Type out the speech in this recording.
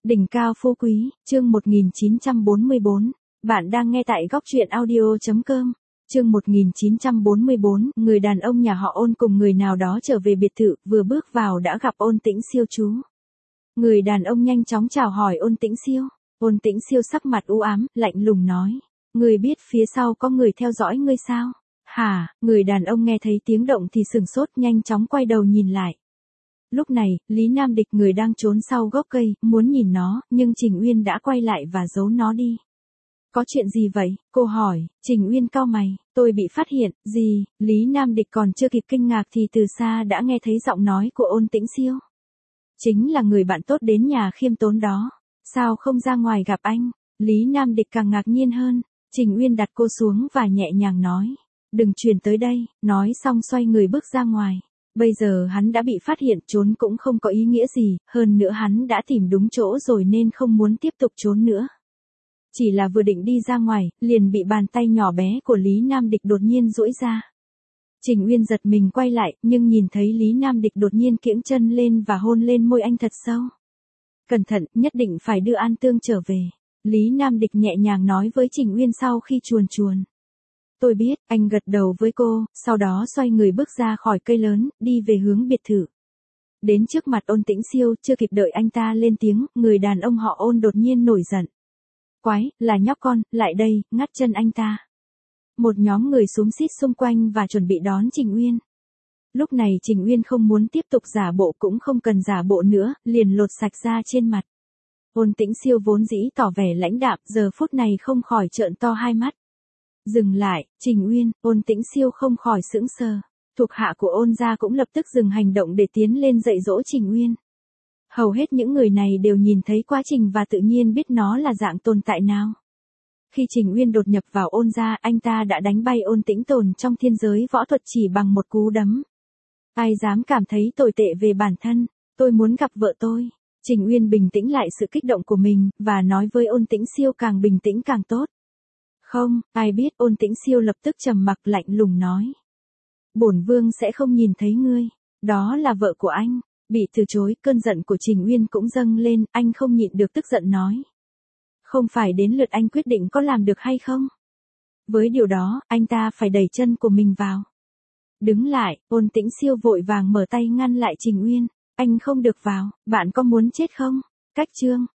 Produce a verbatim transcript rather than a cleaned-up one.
Đỉnh cao phú quý, chương một nghìn chín trăm bốn mươi bốn. Bạn đang nghe tại góc truyện audio chấm com. Chương một nghìn chín trăm bốn mươi bốn, người đàn ông nhà họ Ôn cùng người nào đó trở về biệt thự, vừa bước vào đã gặp Ôn Tĩnh Siêu chú. Người đàn ông nhanh chóng chào hỏi Ôn Tĩnh Siêu. Ôn Tĩnh Siêu sắc mặt u ám, lạnh lùng nói: "Ngươi biết phía sau có người theo dõi ngươi sao?" "Hả?" Người đàn ông nghe thấy tiếng động thì sừng sốt, nhanh chóng quay đầu nhìn lại. Lúc này, Lý Nam Địch người đang trốn sau gốc cây, muốn nhìn nó, nhưng Trình Uyên đã quay lại và giấu nó đi. "Có chuyện gì vậy?" cô hỏi. Trình Uyên cau mày: "Tôi bị phát hiện." "Gì?" Lý Nam Địch còn chưa kịp kinh ngạc thì từ xa đã nghe thấy giọng nói của Ôn Tĩnh Siêu. "Chính là người bạn tốt đến nhà khiêm tốn đó. Sao không ra ngoài gặp anh?" Lý Nam Địch càng ngạc nhiên hơn. Trình Uyên đặt cô xuống và nhẹ nhàng nói: "Đừng truyền tới đây." Nói xong xoay người bước ra ngoài. Bây giờ hắn đã bị phát hiện, trốn cũng không có ý nghĩa gì, hơn nữa hắn đã tìm đúng chỗ rồi nên không muốn tiếp tục trốn nữa. Chỉ là vừa định đi ra ngoài, liền bị bàn tay nhỏ bé của Lý Nam Địch đột nhiên duỗi ra. Trình Uyên giật mình quay lại, nhưng nhìn thấy Lý Nam Địch đột nhiên kiễng chân lên và hôn lên môi anh thật sâu. "Cẩn thận, nhất định phải đưa An Tương trở về." Lý Nam Địch nhẹ nhàng nói với Trình Uyên sau khi chuồn chuồn. "Tôi biết." Anh gật đầu với cô, sau đó xoay người bước ra khỏi cây lớn, đi về hướng biệt thự. Đến trước mặt Ôn Tĩnh Siêu, chưa kịp đợi anh ta lên tiếng, người đàn ông họ Ôn đột nhiên nổi giận. "Quái, là nhóc con, lại đây." Ngắt chân anh ta. Một nhóm người xúm xít xung quanh và chuẩn bị đón Trình Uyên. Lúc này Trình Uyên không muốn tiếp tục giả bộ, cũng không cần giả bộ nữa, liền lột sạch da trên mặt. Ôn Tĩnh Siêu vốn dĩ tỏ vẻ lãnh đạm, giờ phút này không khỏi trợn to hai mắt. "Dừng lại." "Trình Uyên." Ôn Tĩnh Siêu không khỏi sững sờ. Thuộc hạ của Ôn gia cũng lập tức dừng hành động để tiến lên dạy dỗ Trình Uyên. Hầu hết những người này đều nhìn thấy quá trình và tự nhiên biết nó là dạng tồn tại nào. Khi Trình Uyên đột nhập vào Ôn gia, anh ta đã đánh bay Ôn Tĩnh Tồn trong thiên giới võ thuật chỉ bằng một cú đấm. Ai dám cảm thấy tồi tệ về bản thân? "Tôi muốn gặp vợ tôi." Trình Uyên bình tĩnh lại sự kích động của mình, và nói với Ôn Tĩnh Siêu càng bình tĩnh càng tốt. "Không." Ai biết? Ôn Tĩnh Siêu lập tức trầm mặc, lạnh lùng nói: "Bổn vương sẽ không nhìn thấy ngươi. Đó là vợ của anh." Bị từ chối, cơn giận của Trình Uyên cũng dâng lên, anh không nhịn được tức giận nói: "Không phải đến lượt anh quyết định có làm được hay không? Với điều đó, anh ta phải đẩy chân của mình vào." "Đứng lại." Ôn Tĩnh Siêu vội vàng mở tay ngăn lại Trình Uyên. "Anh không được vào." "Bạn có muốn chết không?" Cách chương